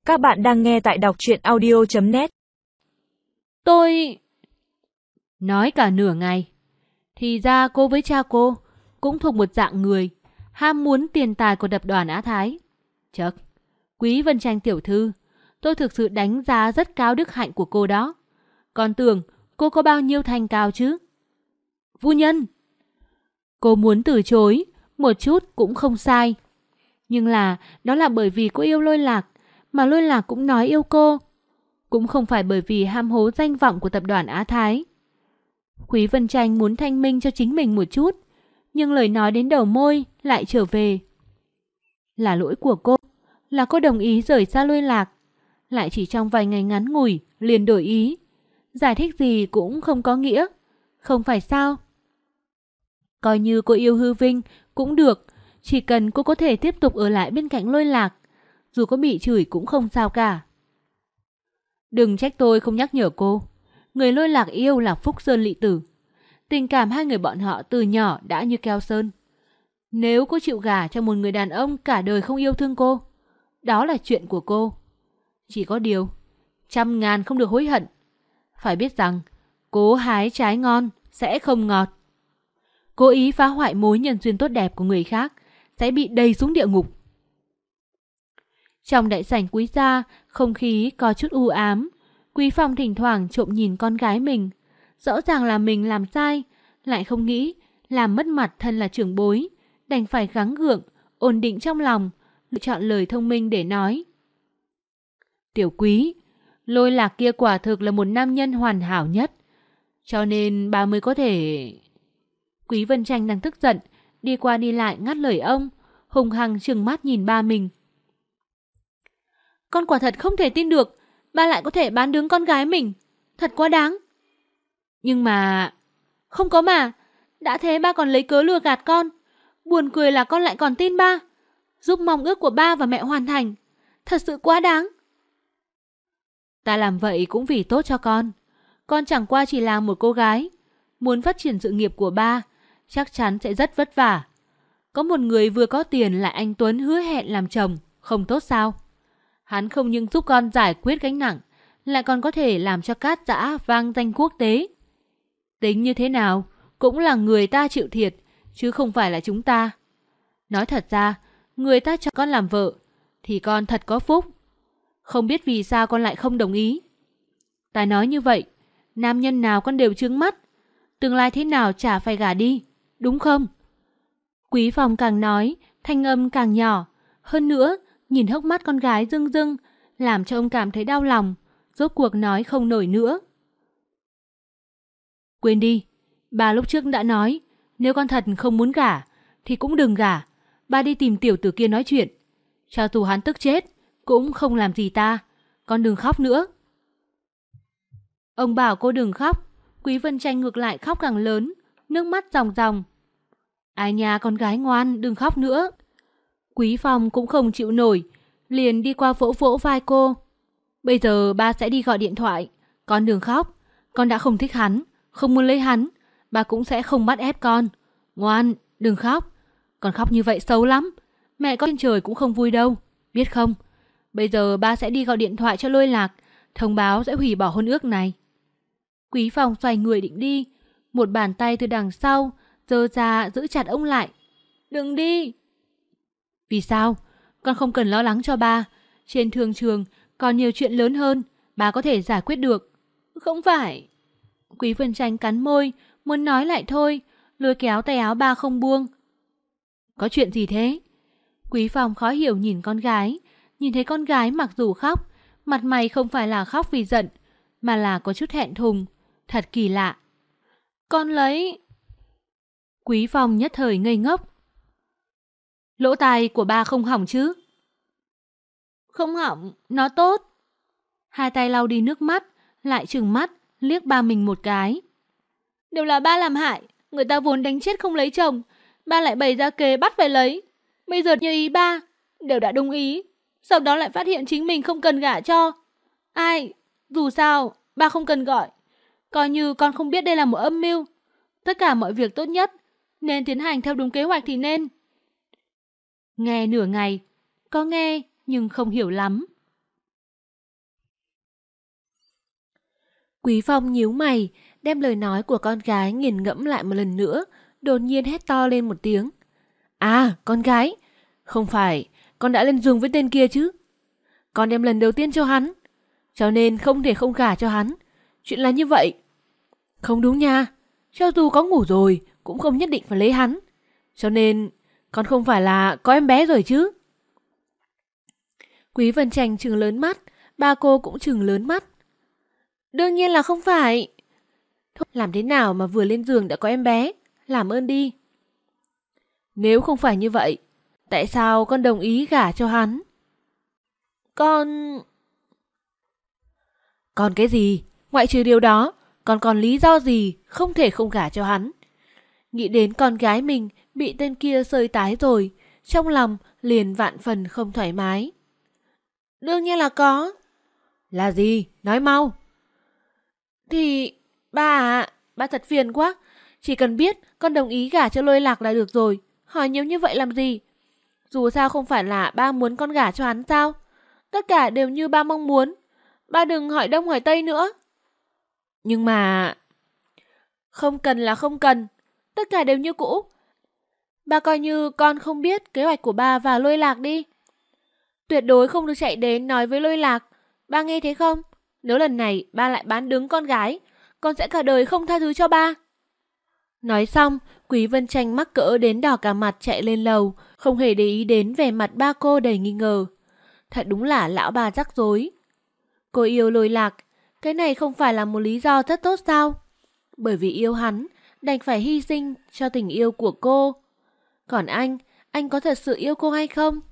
Các bạn đang nghe tại đọc truyện audio.net. Tôi... Nói cả nửa ngày. Thì ra cô với cha cô cũng thuộc một dạng người ham muốn tiền tài của tập đoàn Á Thái. Chậc, Quý Vân Tranh tiểu thư, tôi thực sự đánh giá rất cao đức hạnh của cô đó. Còn tưởng cô có bao nhiêu thành cao chứ? Phu nhân! Cô muốn từ chối, một chút cũng không sai. Nhưng đó là bởi vì cô yêu Lôi Lạc, mà Lôi Lạc cũng nói yêu cô. Cũng không phải bởi vì ham hố danh vọng của tập đoàn Á Thái. Quý Vân Tranh muốn thanh minh cho chính mình một chút, nhưng lời nói đến đầu môi lại trở về. Là lỗi của cô, là cô đồng ý rời xa Lôi Lạc, lại chỉ trong vài ngày ngắn ngủi liền đổi ý. Giải thích gì cũng không có nghĩa, không phải sao? Coi như cô yêu hư vinh cũng được, chỉ cần cô có thể tiếp tục ở lại bên cạnh Lôi Lạc, dù có bị chửi cũng không sao cả. Đừng trách tôi không nhắc nhở cô. Người Lôi Lạc yêu là Phúc Sơn Lị Tử. Tình cảm hai người bọn họ từ nhỏ đã như keo sơn. Nếu cô chịu gả cho một người đàn ông cả đời không yêu thương cô, đó là chuyện của cô. Chỉ có điều, 100.000 không được hối hận. Phải biết rằng, cố hái trái ngon sẽ không ngọt. Cố ý phá hoại mối nhân duyên tốt đẹp của người khác sẽ bị đầy xuống địa ngục. Trong đại sảnh Quý gia, không khí có chút u ám. Quý Phong thỉnh thoảng trộm nhìn con gái mình. Rõ ràng là mình làm sai, lại không nghĩ làm mất mặt thân là trưởng bối, đành phải gắng gượng, ổn định trong lòng, lựa chọn lời thông minh để nói. Tiểu Quý, Lôi Lạc kia quả thực là một nam nhân hoàn hảo nhất, cho nên bà mới có thể... Quý Vân Tranh đang tức giận, đi qua đi lại ngắt lời ông, hùng hăng trừng mắt nhìn ba mình. Con quả thật không thể tin được, ba lại có thể bán đứng con gái mình, thật quá đáng. Nhưng mà... Không có mà, đã thế ba còn lấy cớ lừa gạt con. Buồn cười là con lại còn tin ba, giúp mong ước của ba và mẹ hoàn thành, thật sự quá đáng. Ta làm vậy cũng vì tốt cho con chẳng qua chỉ là một cô gái, muốn phát triển sự nghiệp của ba, chắc chắn sẽ rất vất vả. Có một người vừa có tiền lại anh tuấn hứa hẹn làm chồng, không tốt sao? Hắn không những giúp con giải quyết gánh nặng, lại còn có thể làm cho Cát Giã vang danh quốc tế. Tính như thế nào, cũng là người ta chịu thiệt, chứ không phải là chúng ta. Nói thật ra, người ta cho con làm vợ, thì con thật có phúc. Không biết vì sao con lại không đồng ý. Ta nói như vậy, nam nhân nào con đều trướng mắt, tương lai thế nào chả phải gả đi, đúng không? Quý Phong càng nói, thanh âm càng nhỏ. Hơn nữa, nhìn hốc mắt con gái rưng rưng, làm cho ông cảm thấy đau lòng, rốt cuộc nói không nổi nữa. Quên đi, bà lúc trước đã nói, nếu con thật không muốn gả, thì cũng đừng gả. Ba đi tìm tiểu tử kia nói chuyện. Cho dù hắn tức chết, cũng không làm gì ta. Con đừng khóc nữa. Ông bảo cô đừng khóc, Quý Vân Tranh ngược lại khóc càng lớn, nước mắt ròng ròng. Ai nha con gái ngoan, đừng khóc nữa. Quý Phong cũng không chịu nổi, liền đi qua vỗ vỗ vai cô. Bây giờ ba sẽ đi gọi điện thoại. Con đừng khóc, con đã không thích hắn, không muốn lấy hắn, ba cũng sẽ không bắt ép con. Ngoan, đừng khóc. Con khóc như vậy xấu lắm, mẹ con trên trời cũng không vui đâu, biết không? Bây giờ ba sẽ đi gọi điện thoại cho Lôi Lạc, thông báo sẽ hủy bỏ hôn ước này. Quý Phong xoay người định đi, một bàn tay từ đằng sau giơ ra giữ chặt ông lại. Đừng đi. Vì sao? Con không cần lo lắng cho ba. Trên thương trường còn nhiều chuyện lớn hơn, ba có thể giải quyết được. Không phải. Quý Vân Tranh cắn môi, muốn nói lại thôi, lôi kéo tay áo ba không buông. Có chuyện gì thế? Quý Phong khó hiểu nhìn con gái. Nhìn thấy con gái mặc dù khóc, mặt mày không phải là khóc vì giận, mà là có chút thẹn thùng. Thật kỳ lạ. Con lấy... Quý Phong nhất thời ngây ngốc. Lỗ tai của ba không hỏng chứ? Không hỏng, nó tốt. Hai tay lau đi nước mắt, lại trừng mắt, liếc ba mình một cái. Đều là ba làm hại, người ta vốn đánh chết không lấy chồng, ba lại bày ra kế bắt phải lấy. Bây giờ như ý ba, đều đã đồng ý, sau đó lại phát hiện chính mình không cần gả cho. Ai, dù sao, ba không cần gọi. Coi như con không biết đây là một âm mưu. Tất cả mọi việc tốt nhất nên tiến hành theo đúng kế hoạch thì nên. Nghe nửa ngày, có nghe nhưng không hiểu lắm. Quý Phong nhíu mày, đem lời nói của con gái nghiền ngẫm lại một lần nữa, đột nhiên hét to lên một tiếng. À, con gái, không phải con đã lên giường với tên kia chứ? Con đem lần đầu tiên cho hắn, cho nên không thể không gả cho hắn. Chuyện là như vậy. Không đúng nha, cho dù có ngủ rồi cũng không nhất định phải lấy hắn. Cho nên con không phải là có em bé rồi chứ? Quý Vân Tranh trừng lớn mắt, ba cô cũng trừng lớn mắt. Đương nhiên là không phải. Thôi, làm thế nào mà vừa lên giường đã có em bé? Làm ơn đi. Nếu không phải như vậy, tại sao con đồng ý gả cho hắn? Con cái gì? Ngoại trừ điều đó, con còn lý do gì không thể không gả cho hắn? Nghĩ đến con gái mình bị tên kia sơi tái rồi, trong lòng liền vạn phần không thoải mái. Đương nhiên là có. Là gì? Nói mau. Thì ba thật phiền quá. Chỉ cần biết con đồng ý gả cho Lôi Lạc là được rồi. Hỏi nhiều như vậy làm gì? Dù sao không phải là ba muốn con gả cho hắn sao? Tất cả đều như ba mong muốn. Ba đừng hỏi đông hỏi tây nữa. Nhưng mà... Không cần là không cần. Tất cả đều như cũ. Ba coi như con không biết kế hoạch của ba và Lôi Lạc đi. Tuyệt đối không được chạy đến nói với Lôi Lạc. Ba nghe thấy không? Nếu lần này ba lại bán đứng con gái, con sẽ cả đời không tha thứ cho ba. Nói xong, Quý Vân Tranh mắc cỡ đến đỏ cả mặt chạy lên lầu, không hề để ý đến vẻ mặt ba cô đầy nghi ngờ. Thật đúng là lão bà rắc rối. Cô yêu Lôi Lạc, cái này không phải là một lý do rất tốt sao? Bởi vì yêu hắn, đành phải hy sinh cho tình yêu của cô. Còn anh có thật sự yêu cô hay không?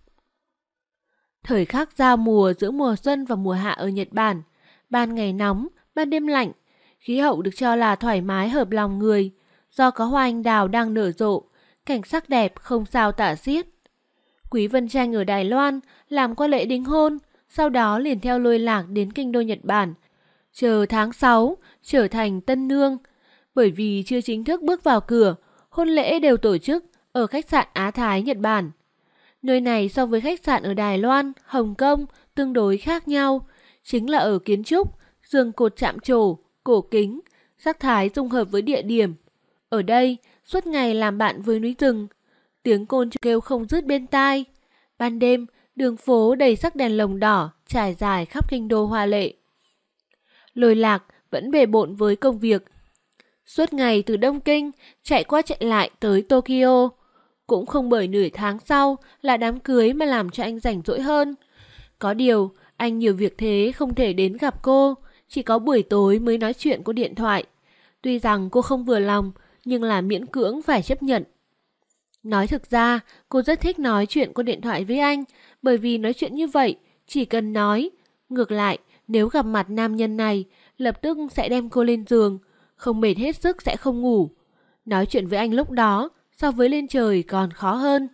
Thời khắc giao mùa giữa mùa xuân và mùa hạ ở Nhật Bản, ban ngày nóng, ban đêm lạnh, khí hậu được cho là thoải mái hợp lòng người, do có hoa anh đào đang nở rộ, cảnh sắc đẹp không sao tả xiết. Quý Vân Tranh ở Đài Loan làm qua lễ đính hôn, sau đó liền theo Lôi Lạc đến kinh đô Nhật Bản, chờ tháng 6 trở thành tân nương. Bởi vì chưa chính thức bước vào cửa, hôn lễ đều tổ chức ở khách sạn Á Thái Nhật Bản. Nơi này so với khách sạn ở Đài Loan, Hồng Kông tương đối khác nhau, chính là ở kiến trúc, giường cột chạm trổ, cổ kính, sắc thái dung hợp với địa điểm. Ở đây, suốt ngày làm bạn với núi rừng, tiếng côn kêu không dứt bên tai. Ban đêm, đường phố đầy sắc đèn lồng đỏ trải dài khắp kinh đô hoa lệ. Lôi Lạc vẫn bề bộn với công việc. Suốt ngày từ Đông Kinh chạy qua chạy lại tới Tokyo. Cũng không bởi nửa tháng sau là đám cưới mà làm cho anh rảnh rỗi hơn. Có điều, anh nhiều việc thế không thể đến gặp cô, chỉ có buổi tối mới nói chuyện qua điện thoại. Tuy rằng cô không vừa lòng, nhưng là miễn cưỡng phải chấp nhận. Nói thực ra, cô rất thích nói chuyện qua điện thoại với anh, bởi vì nói chuyện như vậy, chỉ cần nói. Ngược lại, nếu gặp mặt nam nhân này, lập tức sẽ đem cô lên giường, không mệt hết sức sẽ không ngủ. Nói chuyện với anh lúc đó, so với lên trời còn khó hơn.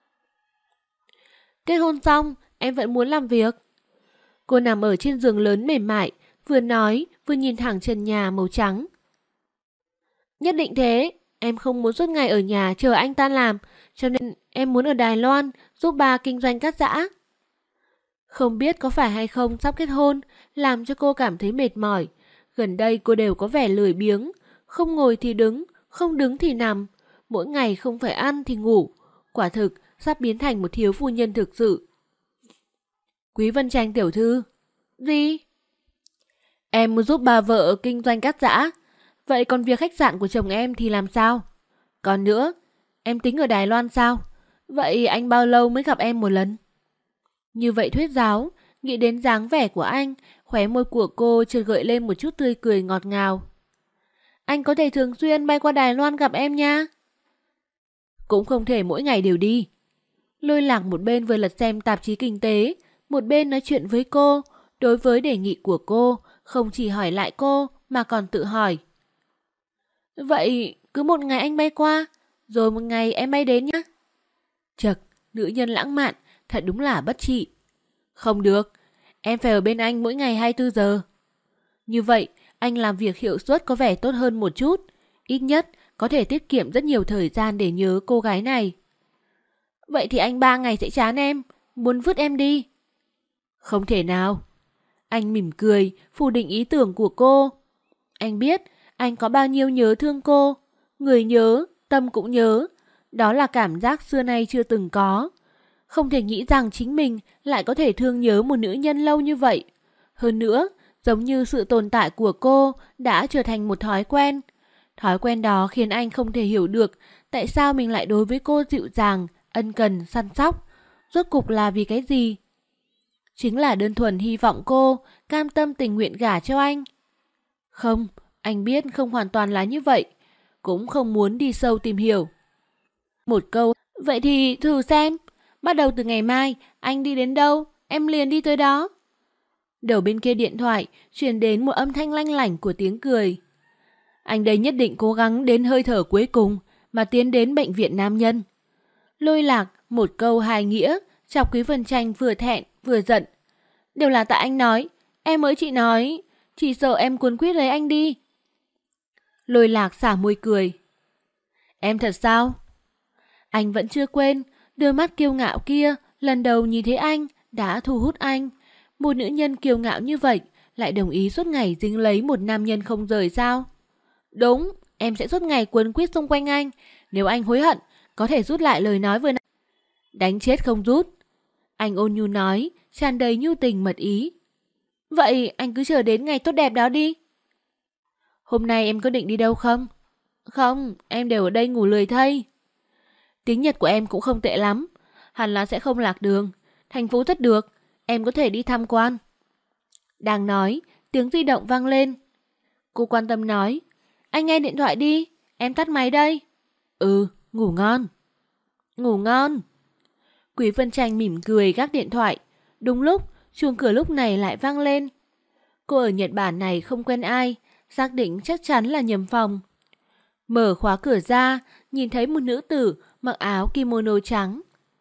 Kết hôn xong, em vẫn muốn làm việc. Cô nằm ở trên giường lớn mềm mại, vừa nói vừa nhìn thẳng trần nhà màu trắng. Nhất định thế, em không muốn suốt ngày ở nhà chờ anh tan làm, cho nên em muốn ở Đài Loan giúp ba kinh doanh cát giã. Không biết có phải hay không sắp kết hôn, làm cho cô cảm thấy mệt mỏi. Gần đây cô đều có vẻ lười biếng, không ngồi thì đứng, không đứng thì nằm. Mỗi ngày không phải ăn thì ngủ. Quả thực sắp biến thành một thiếu phu nhân thực sự. Quý Vân Tranh tiểu thư. Gì? Em muốn giúp bà vợ kinh doanh cát giã. Vậy còn việc khách sạn của chồng em thì làm sao? Còn nữa, em tính ở Đài Loan sao? Vậy anh bao lâu mới gặp em một lần? Như vậy thuyết giáo, nghĩ đến dáng vẻ của anh, khóe môi của cô chợt gợi lên một chút tươi cười ngọt ngào. Anh có thể thường xuyên bay qua Đài Loan gặp em nha. Cũng không thể mỗi ngày đều đi. Lôi Lạc một bên vừa lật xem tạp chí kinh tế, một bên nói chuyện với cô. Đối với đề nghị của cô, không chỉ hỏi lại cô mà còn tự hỏi. Vậy cứ một ngày anh bay qua, rồi một ngày em bay đến nhá. Chật, nữ nhân lãng mạn, thật đúng là bất trị. Không được, em phải ở bên anh mỗi ngày 24 giờ. Như vậy, anh làm việc hiệu suất có vẻ tốt hơn một chút. Ít nhất, có thể tiết kiệm rất nhiều thời gian để nhớ cô gái này. Vậy thì anh 3 ngày sẽ chán em, muốn vứt em đi. Không thể nào. Anh mỉm cười, phủ định ý tưởng của cô. Anh biết anh có bao nhiêu nhớ thương cô. Người nhớ, tâm cũng nhớ. Đó là cảm giác xưa nay chưa từng có. Không thể nghĩ rằng chính mình lại có thể thương nhớ một nữ nhân lâu như vậy. Hơn nữa, giống như sự tồn tại của cô đã trở thành một thói quen. Thói quen đó khiến anh không thể hiểu được tại sao mình lại đối với cô dịu dàng, ân cần, săn sóc. Rốt cục là vì cái gì? Chính là đơn thuần hy vọng cô cam tâm tình nguyện gả cho anh. Không, anh biết không hoàn toàn là như vậy. Cũng không muốn đi sâu tìm hiểu. Một câu, vậy thì thử xem. Bắt đầu từ ngày mai, anh đi đến đâu, em liền đi tới đó. Đầu bên kia điện thoại truyền đến một âm thanh lanh lảnh của tiếng cười. Anh đây nhất định cố gắng đến hơi thở cuối cùng mà tiến đến bệnh viện nam nhân. Lôi Lạc một câu hai nghĩa, chọc Quý Vân Tranh vừa thẹn vừa giận. Đều là tại anh nói, em mới chỉ nói, chỉ sợ em cuốn quýt lấy anh đi. Lôi Lạc xả môi cười. Em thật sao? Anh vẫn chưa quên, đôi mắt kiêu ngạo kia lần đầu nhìn thấy anh đã thu hút anh. Một nữ nhân kiêu ngạo như vậy lại đồng ý suốt ngày dính lấy một nam nhân không rời sao? Đúng, em sẽ suốt ngày quấn quýt xung quanh anh. Nếu anh hối hận, có thể rút lại lời nói vừa nãy. Đánh chết không rút. Anh ôn nhu nói, tràn đầy nhu tình mật ý. Vậy anh cứ chờ đến ngày tốt đẹp đó đi. Hôm nay em có định đi đâu không? Không, em đều ở đây ngủ lười thây. Tiếng Nhật của em cũng không tệ lắm. Hẳn là sẽ không lạc đường. Thành phố rất được, em có thể đi tham quan. Đang nói, tiếng di động vang lên. Cô quan tâm nói, anh nghe điện thoại đi, em tắt máy đây. Ừ, ngủ ngon. Ngủ ngon. Quý Vân Tranh mỉm cười gác điện thoại. Đúng lúc, chuông cửa lúc này lại vang lên. Cô ở Nhật Bản này không quen ai, xác định chắc chắn là nhầm phòng. Mở khóa cửa ra, nhìn thấy một nữ tử mặc áo kimono trắng.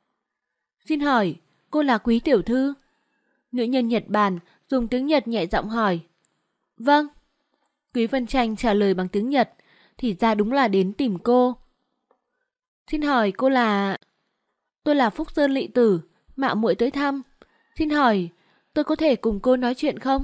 Xin hỏi, cô là Quý tiểu thư? Nữ nhân Nhật Bản dùng tiếng Nhật nhẹ giọng hỏi. Vâng. Quý Vân Tranh trả lời bằng tiếng Nhật, thì ra đúng là đến tìm cô. Xin hỏi cô là... Tôi là Phúc Sơn Lị Tử, mạo muội tới thăm. Xin hỏi, tôi có thể cùng cô nói chuyện không?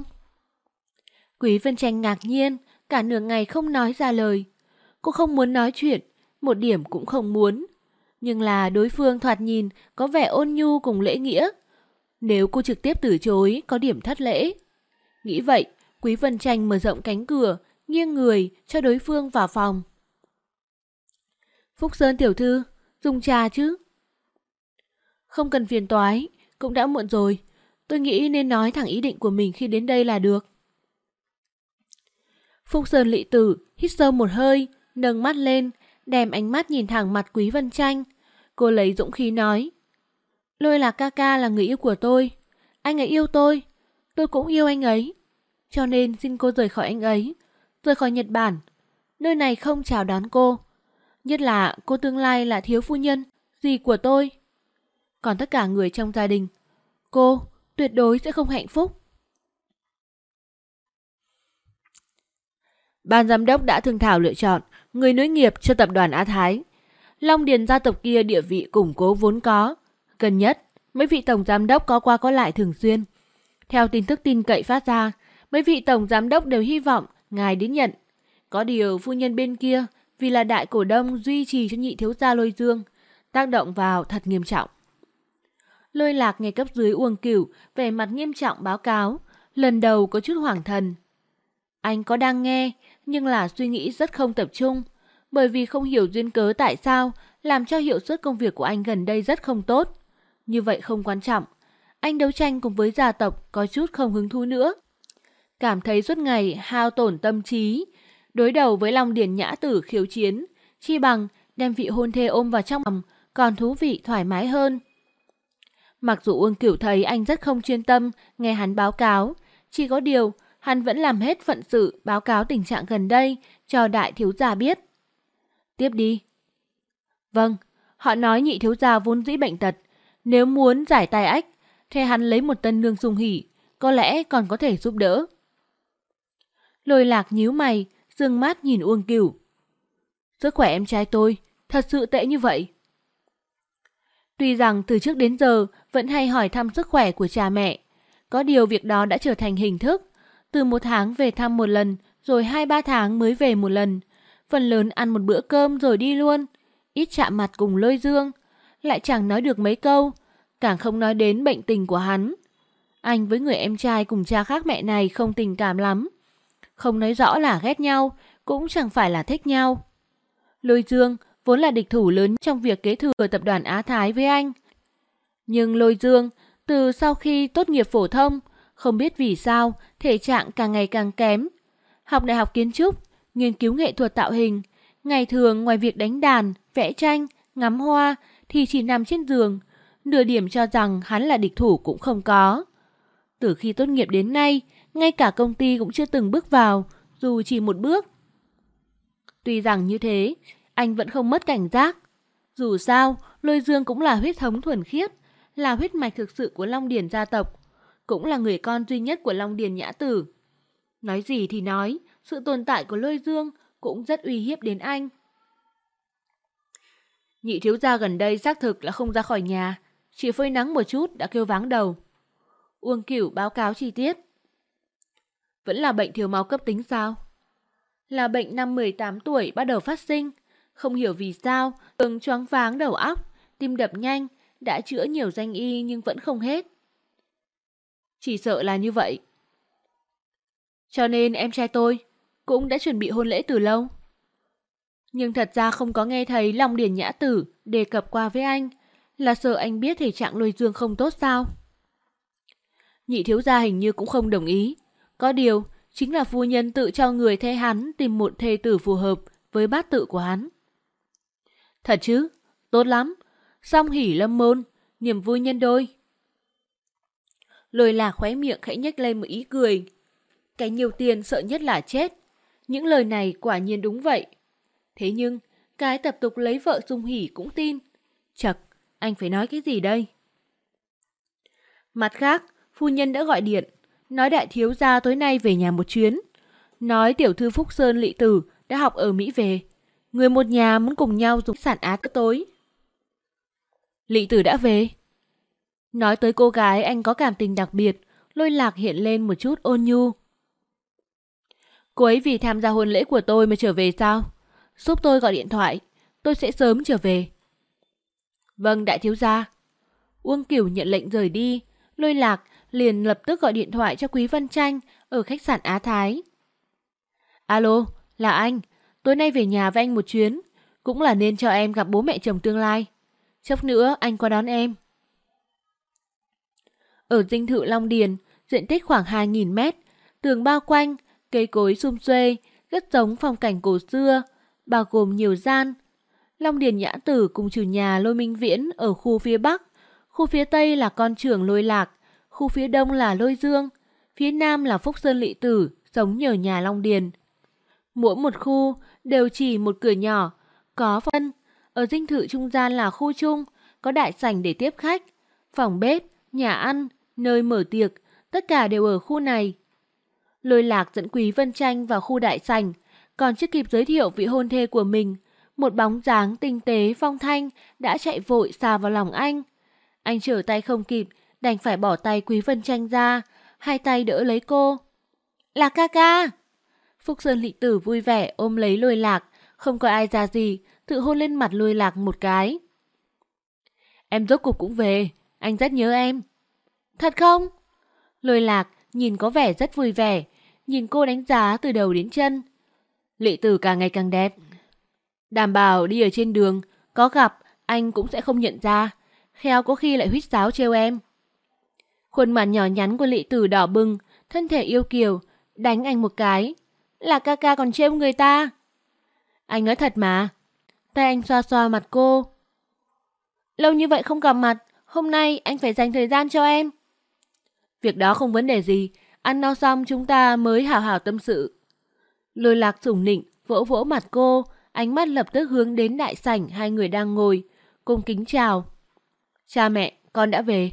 Quý Vân Tranh ngạc nhiên, cả nửa ngày không nói ra lời. Cô không muốn nói chuyện, một điểm cũng không muốn. Nhưng là đối phương thoạt nhìn có vẻ ôn nhu cùng lễ nghĩa. Nếu cô trực tiếp từ chối có điểm thất lễ. Nghĩ vậy, Quý Vân Tranh mở rộng cánh cửa, nghiêng người cho đối phương vào phòng. Phúc Sơn tiểu thư, dùng trà chứ? Không cần phiền toái, cũng đã muộn rồi. Tôi nghĩ nên nói thẳng ý định của mình khi đến đây là được. Phúc Sơn Lị Tử hít sâu một hơi, nâng mắt lên, đem ánh mắt nhìn thẳng mặt Quý Vân Tranh. Cô lấy dũng khí nói. Lôi Lạc ca ca là người yêu của tôi. Anh ấy yêu tôi cũng yêu anh ấy. Cho nên xin cô rời khỏi anh ấy, rời khỏi Nhật Bản. Nơi này không chào đón cô. Nhất là cô tương lai là thiếu phu nhân gì của tôi. Còn tất cả người trong gia đình, cô tuyệt đối sẽ không hạnh phúc. Ban giám đốc đã thương thảo lựa chọn người nối nghiệp cho tập đoàn Á Thái. Long Điền gia tộc kia địa vị củng cố vốn có. Gần nhất, mấy vị tổng giám đốc có qua có lại thường xuyên. Theo tin tức tin cậy phát ra, mấy vị tổng giám đốc đều hy vọng ngài đến nhận. Có điều phu nhân bên kia vì là đại cổ đông duy trì cho nhị thiếu gia Lôi Dương, tác động vào thật nghiêm trọng. Lôi Lạc nghe cấp dưới Uông Cửu vẻ mặt nghiêm trọng báo cáo, lần đầu có chút hoảng thần. Anh có đang nghe, nhưng là suy nghĩ rất không tập trung, bởi vì không hiểu duyên cớ tại sao làm cho hiệu suất công việc của anh gần đây rất không tốt. Như vậy không quan trọng, anh đấu tranh cùng với gia tộc có chút không hứng thú nữa. Cảm thấy suốt ngày hao tổn tâm trí, đối đầu với Long Điền nhã tử khiêu chiến, chi bằng đem vị hôn thê ôm vào trong lòng còn thú vị thoải mái hơn. Mặc dù Uông Cửu thấy anh rất không chuyên tâm nghe hắn báo cáo, chỉ có điều hắn vẫn làm hết phận sự báo cáo tình trạng gần đây cho đại thiếu gia biết. Tiếp đi. Vâng, họ nói nhị thiếu gia vốn dĩ bệnh tật, nếu muốn giải tai ách, thì hắn lấy một tân nương dung hỉ, có lẽ còn có thể giúp đỡ. Lôi Lạc nhíu mày, dương mắt nhìn Uông Cửu. Sức khỏe em trai tôi thật sự tệ như vậy? Tuy rằng từ trước đến giờ vẫn hay hỏi thăm sức khỏe của cha mẹ, có điều việc đó đã trở thành hình thức, từ 1 tháng về thăm một lần rồi 2-3 tháng mới về một lần. Phần lớn ăn một bữa cơm rồi đi luôn, ít chạm mặt cùng Lôi Dương, lại chẳng nói được mấy câu, càng không nói đến bệnh tình của hắn. Anh với người em trai cùng cha khác mẹ này không tình cảm lắm. Không nói rõ là ghét nhau, cũng chẳng phải là thích nhau. Lôi Dương vốn là địch thủ lớn trong việc kế thừa tập đoàn Á Thái với anh. Nhưng Lôi Dương, từ sau khi tốt nghiệp phổ thông, không biết vì sao thể trạng càng ngày càng kém. Học đại học kiến trúc, nghiên cứu nghệ thuật tạo hình, ngày thường ngoài việc đánh đàn, vẽ tranh, ngắm hoa thì chỉ nằm trên giường, nửa điểm cho rằng hắn là địch thủ cũng không có. Từ khi tốt nghiệp đến nay, ngay cả công ty cũng chưa từng bước vào, dù chỉ một bước. Tuy rằng như thế, anh vẫn không mất cảnh giác. Dù sao, Lôi Dương cũng là huyết thống thuần khiết, là huyết mạch thực sự của Long Điền gia tộc, cũng là người con duy nhất của Long Điền Nhã Tử. Nói gì thì nói, sự tồn tại của Lôi Dương cũng rất uy hiếp đến anh. Nhị thiếu gia gần đây xác thực là không ra khỏi nhà, chỉ phơi nắng một chút đã kêu váng đầu. Uông Cửu báo cáo chi tiết. Vẫn là bệnh thiếu máu cấp tính sao? Là bệnh năm 18 tuổi bắt đầu phát sinh, không hiểu vì sao, thường choáng váng đầu óc, tim đập nhanh, đã chữa nhiều danh y nhưng vẫn không hết. Chỉ sợ là như vậy. Cho nên em trai tôi cũng đã chuẩn bị hôn lễ từ lâu. Nhưng thật ra không có nghe thấy Long Điền Nhã Tử đề cập qua với anh, là sợ anh biết thể trạng Lôi Dương không tốt sao? Nhị thiếu gia hình như cũng không đồng ý. Có điều, chính là phu nhân tự cho người thay hắn tìm một thê tử phù hợp với bát tự của hắn. Thật chứ? Tốt lắm. Song hỉ lâm môn, niềm vui nhân đôi. Lôi Lạc khóe miệng khẽ nhếch lên một ý cười. Cái nhiều tiền sợ nhất là chết. Những lời này quả nhiên đúng vậy. Thế nhưng, cái tập tục lấy vợ Dung Hỉ cũng tin. Chật, anh phải nói cái gì đây? Mặt khác, phu nhân đã gọi điện, nói đại thiếu gia tối nay về nhà một chuyến. Nói tiểu thư Phúc Sơn Lị Tử đã học ở Mỹ về. Người một nhà muốn cùng nhau dùng sản á tối. Lị Tử đã về. Nói tới cô gái anh có cảm tình đặc biệt, Lôi Lạc hiện lên một chút ôn nhu. Cô ấy vì tham gia hôn lễ của tôi mà trở về sao? Giúp tôi gọi điện thoại, tôi sẽ sớm trở về. Vâng, đại thiếu gia. Uông Cửu nhận lệnh rời đi, Lôi Lạc liền lập tức gọi điện thoại cho Quý Vân Tranh ở khách sạn Á Thái. Alo, là anh, tối nay về nhà với anh một chuyến, cũng là nên cho em gặp bố mẹ chồng tương lai. Chốc nữa anh qua đón em. Ở dinh thự Long Điền, diện tích khoảng 2.000 mét, tường bao quanh, cây cối sum xuê, rất giống phong cảnh cổ xưa, bao gồm nhiều gian. Long Điền Nhã Tử cùng chủ nhà Lôi Minh Viễn ở khu phía Bắc, khu phía Tây là con trưởng Lôi Lạc, khu phía Đông là Lôi Dương, phía Nam là Phúc Sơn Lị Tử, sống nhờ nhà Long Điền. Mỗi một khu đều chỉ một cửa nhỏ, có phân. Ở dinh thự trung gian là khu chung, có đại sảnh để tiếp khách, phòng bếp, nhà ăn, nơi mở tiệc, tất cả đều ở khu này. Lôi Lạc dẫn Quý Vân Tranh vào khu đại sảnh, còn chưa kịp giới thiệu vị hôn thê của mình, một bóng dáng tinh tế phong thanh đã chạy vội xà vào lòng anh. Anh trở tay không kịp, đành phải bỏ tay Quý Vân Tranh ra, hai tay đỡ lấy cô. Là ca ca! Phúc Sơn Lị Tử vui vẻ ôm lấy Lôi Lạc, không có ai ra gì, tự hôn lên mặt Lôi Lạc một cái. Em rốt cuộc cũng về, anh rất nhớ em. Thật không? Lôi Lạc nhìn có vẻ rất vui vẻ, nhìn cô đánh giá từ đầu đến chân. Lị Tử càng ngày càng đẹp. Đảm bảo đi ở trên đường, có gặp anh cũng sẽ không nhận ra, khéo có khi lại huýt sáo trêu em. Khuôn mặt nhỏ nhắn của Lị Tử đỏ bừng, thân thể yêu kiều, đánh anh một cái. Là ca ca còn trêu người ta. Anh nói thật mà. Tay anh xoa xoa mặt cô. Lâu như vậy không gặp mặt, hôm nay anh phải dành thời gian cho em. Việc đó không vấn đề gì, ăn no xong chúng ta mới hào hào tâm sự. Lôi Lạc sủng nịnh, vỗ vỗ mặt cô, ánh mắt lập tức hướng đến đại sảnh hai người đang ngồi, cung kính chào. Cha mẹ, con đã về.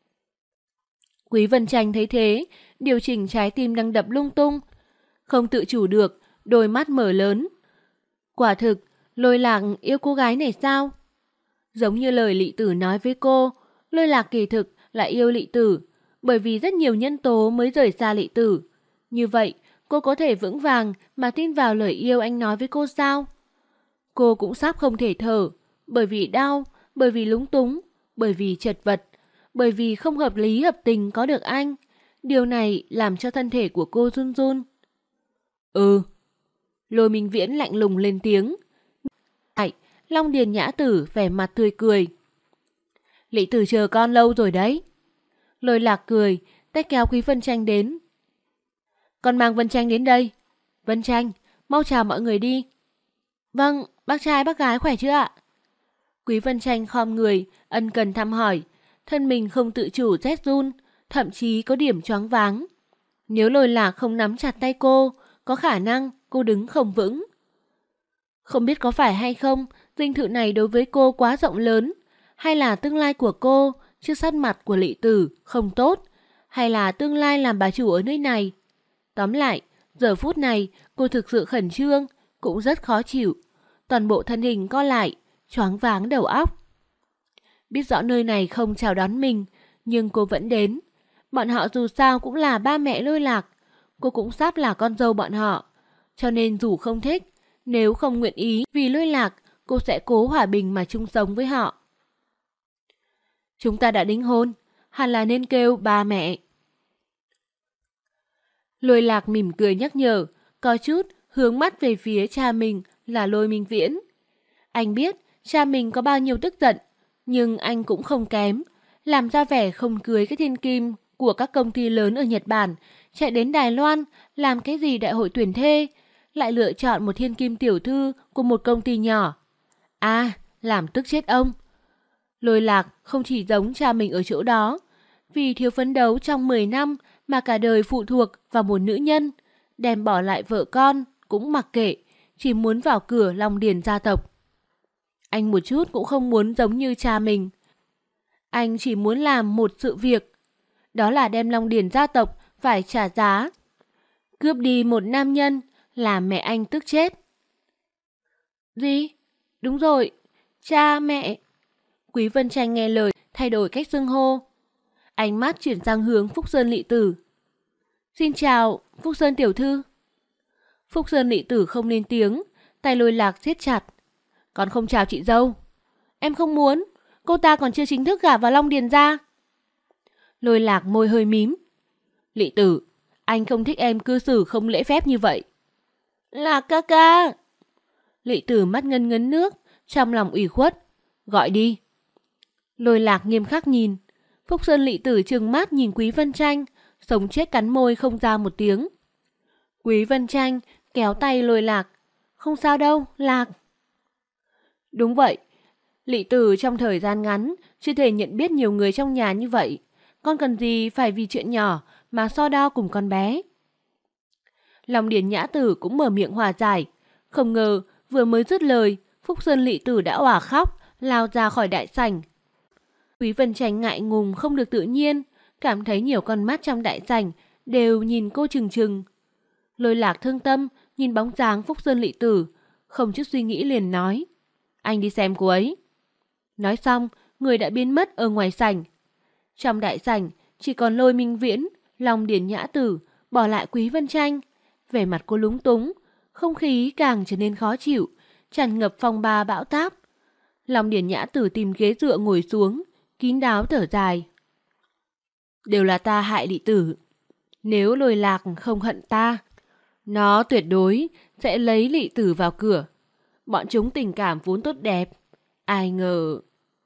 Quý Vân Tranh thấy thế, điều chỉnh trái tim đang đập lung tung, không tự chủ được, đôi mắt mở lớn. Quả thực, Lôi Lạc yêu cô gái này sao? Giống như lời Lị Tử nói với cô, Lôi Lạc kỳ thực là yêu Lị Tử, bởi vì rất nhiều nhân tố mới rời xa Lị Tử. Như vậy, cô có thể vững vàng mà tin vào lời yêu anh nói với cô sao? Cô cũng sắp không thể thở, bởi vì đau, bởi vì lúng túng, bởi vì chật vật, bởi vì không hợp lý hợp tình có được anh. Điều này làm cho thân thể của cô run run. Ừ. Lôi Minh Viễn lạnh lùng lên tiếng. Long Điền Nhã Tử vẻ mặt tươi cười. Lị Tử chờ con lâu rồi đấy. Lôi Lạc cười, tay kéo Quý Vân Tranh đến. Con mang Vân Tranh đến đây. Vân Tranh, mau chào mọi người đi. Vâng, bác trai bác gái khỏe chưa ạ? Quý Vân Tranh khom người, ân cần thăm hỏi. Thân mình không tự chủ rét run, thậm chí có điểm choáng váng. Nếu Lôi Lạc không nắm chặt tay cô, có khả năng cô đứng không vững. Không biết có phải hay không, dinh thự này đối với cô quá rộng lớn, hay là tương lai của cô trước sát mặt của Lị Tử không tốt, hay là tương lai làm bà chủ ở nơi này. Tóm lại, giờ phút này cô thực sự khẩn trương, cũng rất khó chịu. Toàn bộ thân hình co lại, choáng váng đầu óc. Biết rõ nơi này không chào đón mình, nhưng cô vẫn đến. Bọn họ dù sao cũng là ba mẹ Lôi Lạc, cô cũng sắp là con dâu bọn họ. Cho nên dù không thích, nếu không nguyện ý vì Lôi Lạc, cô sẽ cố hòa bình mà chung sống với họ. Chúng ta đã đính hôn, hẳn là nên kêu ba mẹ. Lôi Lạc mỉm cười nhắc nhở, có chút hướng mắt về phía cha mình là Lôi Minh Viễn. Anh biết cha mình có bao nhiêu tức giận, nhưng anh cũng không kém, làm ra vẻ không cưới cái thiên kim của các công ty lớn ở Nhật Bản, chạy đến Đài Loan làm cái gì đại hội tuyển thê, lại lựa chọn một thiên kim tiểu thư của một công ty nhỏ. À, làm tức chết ông. Lôi Lạc không chỉ giống cha mình ở chỗ đó, vì thiếu phấn đấu trong 10 năm mà cả đời phụ thuộc vào một nữ nhân, đem bỏ lại vợ con cũng mặc kệ, chỉ muốn vào cửa Long Điền gia tộc. Anh một chút cũng không muốn giống như cha mình. Anh chỉ muốn làm một sự việc, đó là đem Long Điền gia tộc phải trả giá. Cướp đi một nam nhân, làm mẹ anh tức chết. Gì? Đúng rồi, cha mẹ. Quý Vân Tranh nghe lời, thay đổi cách xưng hô. Ánh mắt chuyển sang hướng Phúc Sơn Lị Tử. Xin chào, Phúc Sơn tiểu thư. Phúc Sơn Lị Tử không lên tiếng, tay Lôi Lạc siết chặt. Còn không chào chị dâu. Em không muốn, cô ta còn chưa chính thức gả vào Long Điền gia. Lôi Lạc môi hơi mím. Lị Tử, anh không thích em cư xử không lễ phép như vậy. Lạc ca ca. Lị Tử mắt ngân ngấn nước, trong lòng ủy khuất. Gọi đi. Lôi Lạc nghiêm khắc nhìn. Phúc Sơn Lị Tử trừng mắt nhìn Quý Vân Tranh, sống chết cắn môi không ra một tiếng. Quý Vân Tranh kéo tay Lôi Lạc. Không sao đâu, Lạc. Đúng vậy. Lị Tử trong thời gian ngắn chưa thể nhận biết nhiều người trong nhà như vậy. Con cần gì phải vì chuyện nhỏ mà so đo cùng con bé. Long Điền Nhã Tử cũng mở miệng hòa giải. Không ngờ vừa mới dứt lời, Phúc Sơn Lị Tử đã òa khóc, lao ra khỏi đại sảnh. Quý Vân Tranh ngại ngùng không được tự nhiên, cảm thấy nhiều con mắt trong đại sảnh đều nhìn cô trừng trừng. Lôi Lạc thương tâm nhìn bóng dáng Phúc Sơn Lị Tử, không chút suy nghĩ liền nói. Anh đi xem cô ấy. Nói xong, người đã biến mất ở ngoài sảnh. Trong đại sảnh chỉ còn Lôi Minh Viễn, Long Điền Nhã Tử, bỏ lại Quý Vân Tranh. Vẻ mặt cô lúng túng, không khí càng trở nên khó chịu, tràn ngập phong ba bão táp. Long Điền Nhã Tử tìm ghế dựa ngồi xuống, kín đáo thở dài. Đều là ta hại Lị Tử. Nếu Lôi Lạc không hận ta, nó tuyệt đối sẽ lấy Lị Tử vào cửa. Bọn chúng tình cảm vốn tốt đẹp, ai ngờ.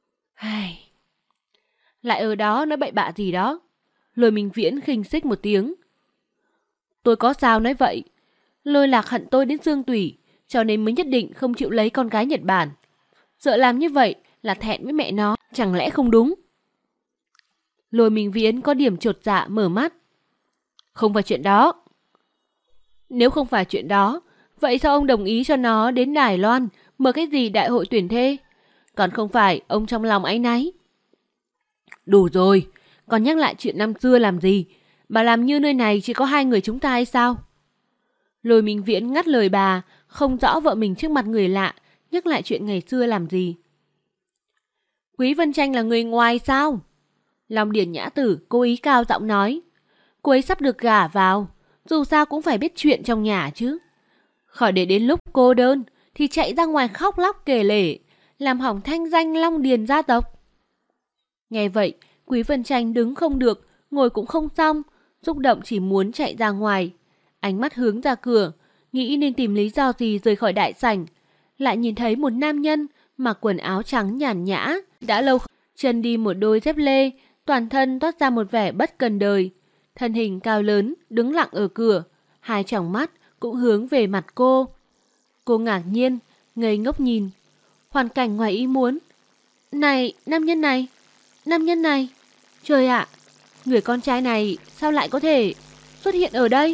Lại ở đó nói bậy bạ gì đó. Lôi Minh Viễn khinh xích một tiếng. Tôi có sao nói vậy. Lôi Lạc hận tôi đến xương tủy, cho nên mới nhất định không chịu lấy con gái Nhật Bản. Sợ làm như vậy là thẹn với mẹ nó, chẳng lẽ không đúng? Lôi Minh Viễn có điểm chột dạ mở mắt. Không phải chuyện đó. Nếu không phải chuyện đó, vậy sao ông đồng ý cho nó đến Đài Loan mở cái gì đại hội tuyển thê? Còn không phải ông trong lòng áy náy. Đủ rồi, còn nhắc lại chuyện năm xưa làm gì? Bà làm như nơi này chỉ có hai người chúng ta hay sao? Lôi Minh Viễn ngắt lời bà, không rõ vợ mình trước mặt người lạ, nhắc lại chuyện ngày xưa làm gì. Quý Vân Tranh là người ngoài sao? Long Điền Nhã Tử cố ý cao giọng nói. Cô ấy sắp được gả vào, Dù sao cũng phải biết chuyện trong nhà chứ. Khỏi để đến lúc cô đơn thì chạy ra ngoài khóc lóc kể lể, làm hỏng thanh danh Long Điền gia tộc. Nghe vậy, Quý Vân Tranh đứng không được, ngồi cũng không xong, xúc động chỉ muốn chạy ra ngoài. Ánh mắt hướng ra cửa, nghĩ nên tìm lý do gì rời khỏi đại sảnh. Lại nhìn thấy một nam nhân mặc quần áo trắng nhàn nhã, đã lâu chân đi một đôi dép lê, toàn thân toát ra một vẻ bất cần đời. Thân hình cao lớn, đứng lặng ở cửa, hai tròng mắt cũng hướng về mặt cô. Cô ngạc nhiên, ngây ngốc nhìn. Hoàn cảnh ngoài ý muốn. Này, nam nhân này, trời ạ, người con trai này sao lại có thể xuất hiện ở đây?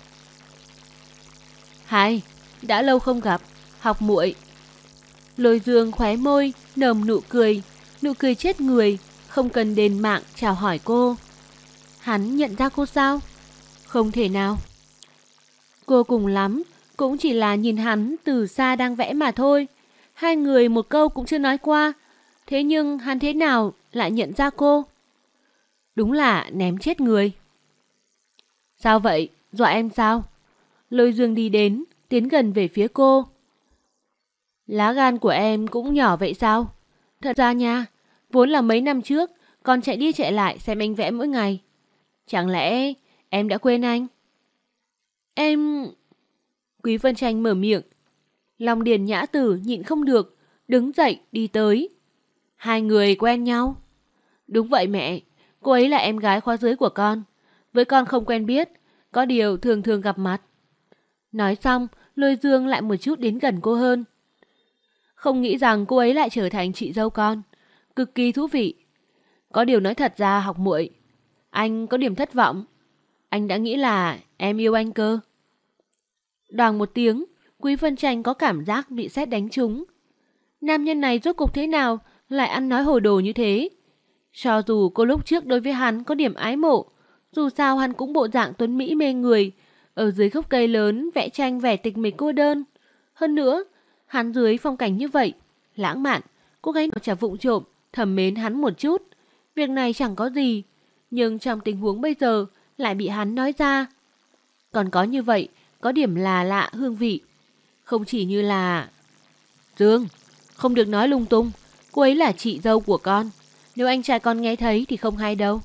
Hai, đã lâu không gặp, học muội. Lôi Dương khóe môi, nở nụ cười chết người, không cần đền mạng chào hỏi cô. Hắn nhận ra cô sao? Không thể nào. Cô cùng lắm cũng chỉ là nhìn hắn từ xa đang vẽ mà thôi. Hai người một câu cũng chưa nói qua. Thế nhưng hắn thế nào lại nhận ra cô? Đúng là ném chết người. Sao vậy? Dọa em sao? Lôi Dương đi đến, tiến gần về phía cô. Lá gan của em cũng nhỏ vậy sao? Thật ra nha, vốn là mấy năm trước con chạy đi chạy lại xem anh vẽ mỗi ngày. Chẳng lẽ em đã quên anh? Em... Quý Vân Tranh mở miệng. Long Điền Nhã Tử nhịn không được, đứng dậy đi tới. Hai người quen nhau? Đúng vậy mẹ, cô ấy là em gái khóa dưới của con. Với con không quen biết, có điều thường thường gặp mặt. Nói xong, Lôi Dương lại một chút đến gần cô hơn. Không nghĩ rằng cô ấy lại trở thành chị dâu con. Cực kỳ thú vị. Có điều nói thật ra học muội, anh có điểm thất vọng. Anh đã nghĩ là em yêu anh cơ. Đoàng một tiếng, Quý Vân Tranh có cảm giác bị sét đánh trúng. Nam nhân này rốt cuộc thế nào lại ăn nói hồ đồ như thế? Cho dù cô lúc trước đối với hắn có điểm ái mộ, dù sao hắn cũng bộ dạng tuấn mỹ mê người, ở dưới gốc cây lớn vẽ tranh vẻ tịch mịch cô đơn. Hơn nữa, hắn dưới phong cảnh như vậy, lãng mạn, cô gái nào chả vụng trộm thầm mến hắn một chút. Việc này chẳng có gì, nhưng trong tình huống bây giờ lại bị hắn nói ra. Còn có như vậy, có điểm là lạ hương vị. Không chỉ như là... Dương, không được nói lung tung, cô ấy là chị dâu của con. Nếu anh trai con nghe thấy thì không hay đâu.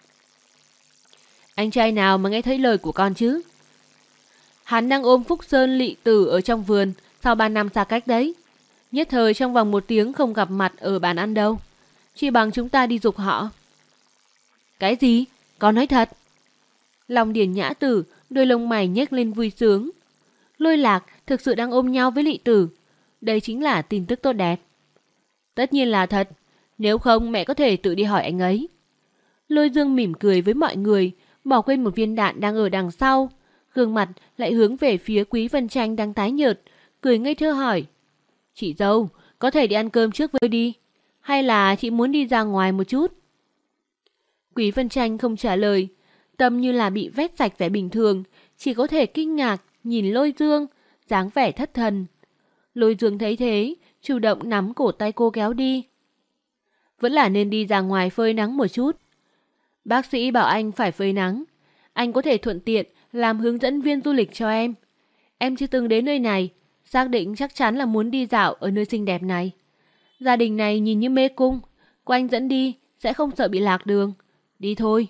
Anh trai nào mà nghe thấy lời của con chứ? Hắn đang ôm Phúc Sơn Lị Tử ở trong vườn sau 3 năm xa cách đấy. Nhất thời trong vòng 1 tiếng không gặp mặt ở bàn ăn đâu. Chỉ bằng chúng ta đi giục họ. Cái gì? Con nói thật? Long Điền Nhã Tử đôi lông mày nhếch lên vui sướng. Lôi Lạc thực sự đang ôm nhau với Lị Tử. Đây chính là tin tức tốt đẹp. Tất nhiên là thật. Nếu không mẹ có thể tự đi hỏi anh ấy. Lôi Dương mỉm cười với mọi người, bỏ quên một viên đạn đang ở đằng sau. Gương mặt lại hướng về phía Quý Vân Tranh đang tái nhợt, cười ngây thơ hỏi. Chị dâu, có thể đi ăn cơm trước với đi. Hay là chị muốn đi ra ngoài một chút? Quý Vân Tranh không trả lời. Tâm như là bị vét sạch vẻ bình thường, chỉ có thể kinh ngạc nhìn Lôi Dương, dáng vẻ thất thần. Lôi Dương thấy thế, chủ động nắm cổ tay cô kéo đi. Vẫn là nên đi ra ngoài phơi nắng một chút. Bác sĩ bảo anh phải phơi nắng. Anh có thể thuận tiện làm hướng dẫn viên du lịch cho em. Em chưa từng đến nơi này, xác định chắc chắn là muốn đi dạo ở nơi xinh đẹp này. Gia đình này nhìn như mê cung, cô anh dẫn đi sẽ không sợ bị lạc đường. Đi thôi.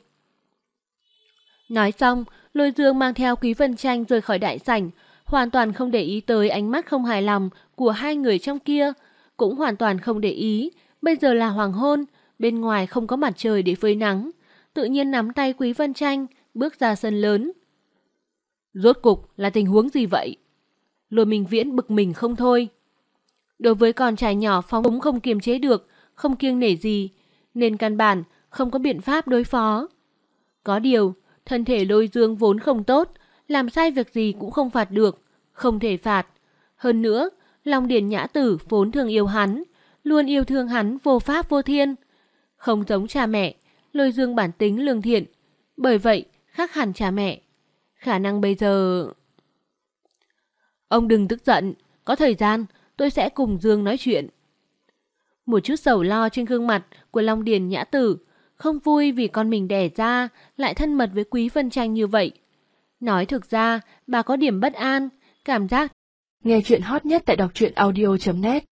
Nói xong, Lôi Dương mang theo Quý Vân Tranh rời khỏi đại sảnh, hoàn toàn không để ý tới ánh mắt không hài lòng của hai người trong kia, cũng hoàn toàn không để ý. Bây giờ là hoàng hôn, bên ngoài không có mặt trời để phơi nắng. Tự nhiên nắm tay Quý Vân Tranh, bước ra sân lớn. Rốt cục là tình huống gì vậy? Lôi Minh Viễn bực mình không thôi. Đối với con trai nhỏ phóng túng không kiềm chế được, không kiêng nể gì, nên căn bản không có biện pháp đối phó. Có điều, thân thể Lôi Dương vốn không tốt, làm sai việc gì cũng không phạt được, không thể phạt. Hơn nữa, Long Điền Nhã Tử vốn thường yêu hắn, luôn yêu thương hắn vô pháp vô thiên. Không giống cha mẹ, Lôi Dương bản tính lương thiện, bởi vậy khác hẳn cha mẹ. Khả năng bây giờ... Ông đừng tức giận, có thời gian tôi sẽ cùng Dương nói chuyện. Một chút sầu lo trên gương mặt của Long Điền Nhã Tử, không vui vì con mình đẻ ra lại thân mật với Quý Vân Tranh như vậy. Nói thực ra, bà có điểm bất an, cảm giác. Nghe chuyện hot nhất tại đọc truyện audio.net